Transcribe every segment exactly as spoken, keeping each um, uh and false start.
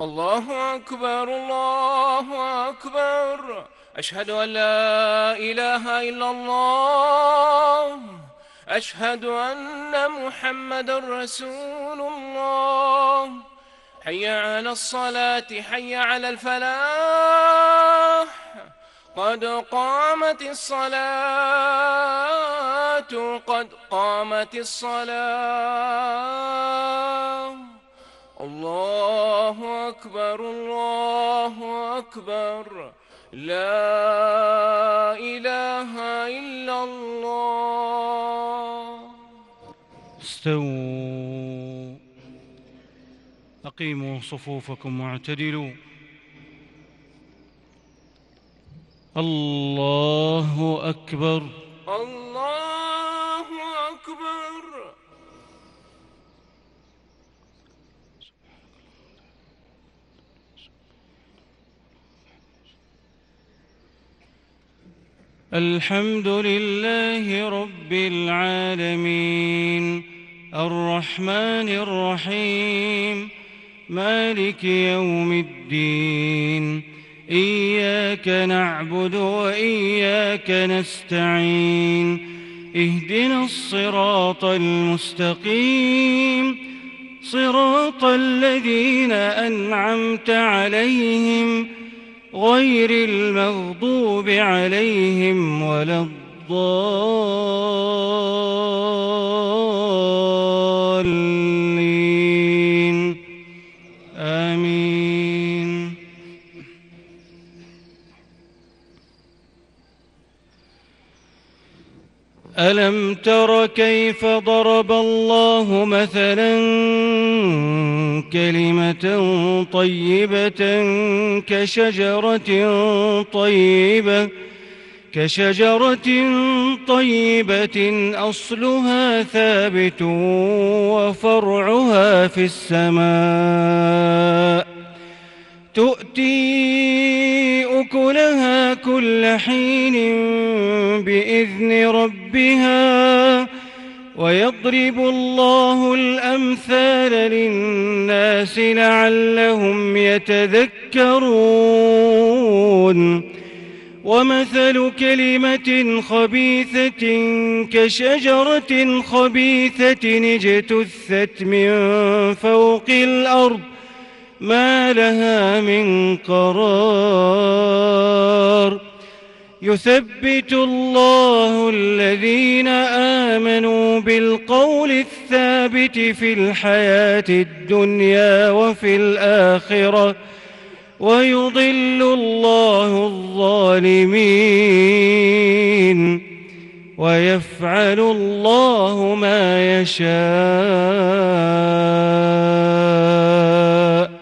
الله أكبر الله أكبر. أشهد أن لا إله إلا الله. أشهد أن محمدا رسول الله. حي على الصلاة حي على الفلاح. قد قامت الصلاة قد قامت الصلاة. الله أكبر الله أكبر. لا إله إلا الله. استووا، أقيموا صفوفكم واعتدلوا. الله أكبر الله أكبر. الحمد لله رب العالمين، الرحمن الرحيم، مالك يوم الدين. إياك نعبد وإياك نستعين. اهدنا الصراط المستقيم، صراط الذين أنعمت عليهم غير المغضوب عليهم ولا الضالين. آمين. ألم تر كيف ضرب الله مثلا كلمة طيبة كشجرة طيبة كشجرة طيبة أصلها ثابت وفرعها في السماء، تؤتي أكلها كل حين بإذن ربها، ويضرب الله الأمثال للناس لعلهم يتذكرون. ومثل كلمة خبيثة كشجرة خبيثة اجتثت من فوق الأرض ما لها من قرار. يثبت الله الذين آمنوا بالقول الثابت في الحياة الدنيا وفي الآخرة، ويضل الله الظالمين، ويفعل الله ما يشاء.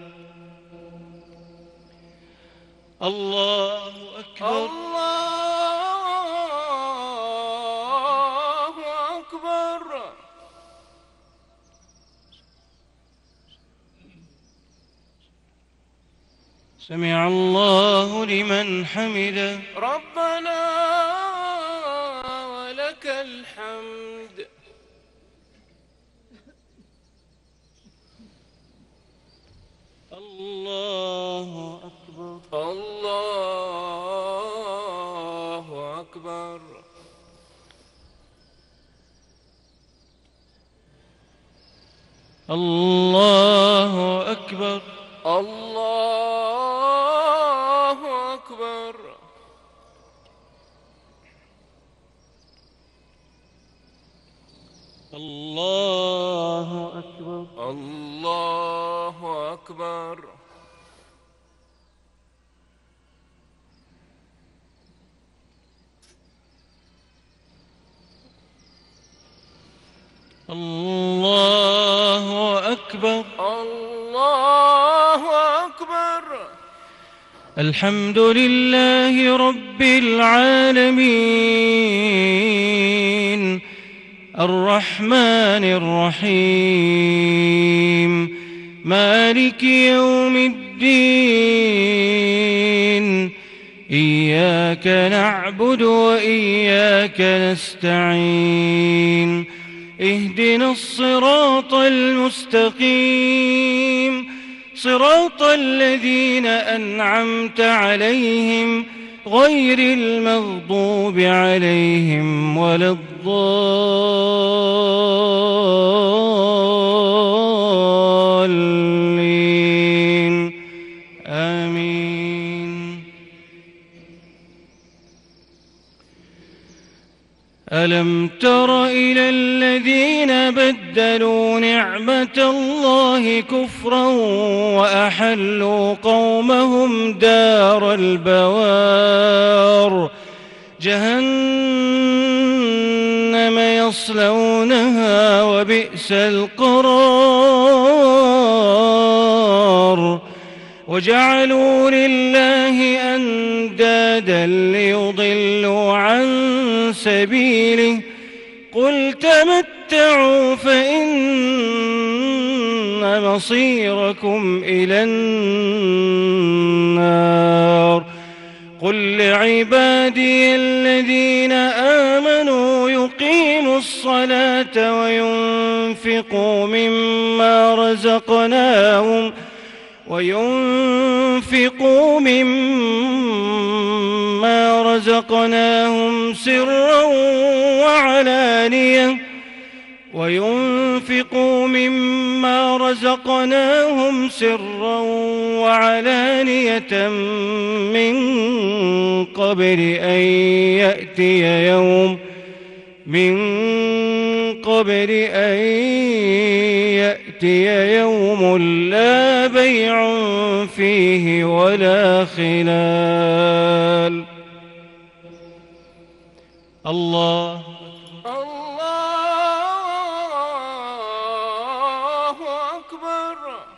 الله أكبر الله أكبر. سمع الله لمن حمده. ربنا ولك الحمد. الله أكبر الله أكبر. الله أكبر الله أكبر. الله أكبر الله أكبر. الله أكبر الله أكبر. الحمد لله رب العالمين، الرحمن الرحيم، مالك يوم الدين. إياك نعبد وإياك نستعين. اهدنا الصراط المستقيم، صراط الذين أنعمت عليهم غير المغضوب عليهم ولا الضالين آمين. ألم تر إلى الذين بدلوا نعمة الله كفرا وأحلوا قومهم دار البوار جهنم يصلونها وبئس القرار وجعلوا لله أندادا ليضلوا عن سبيله قل تمتعوا فإن مصيركم إلى النار قل لعبادي الذين آمنوا يقيموا الصلاة وينفقوا مما رزقناهم وينفقوا مما رزقناهم سرا وعلانية وينفقوا مما رزقناهم سرا وعلانية من قبل أن يأتي يوم من قبل أن يأتي يوم لا بيع فيه ولا خلال. الله الله أكبر.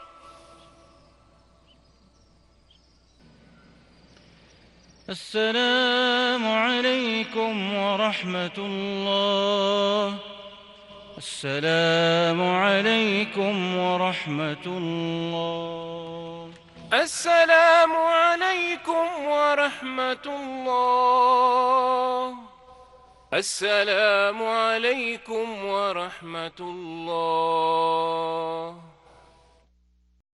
السلام عليكم ورحمة الله. السلام عليكم ورحمة الله. السلام عليكم ورحمة الله. السلام عليكم ورحمة الله.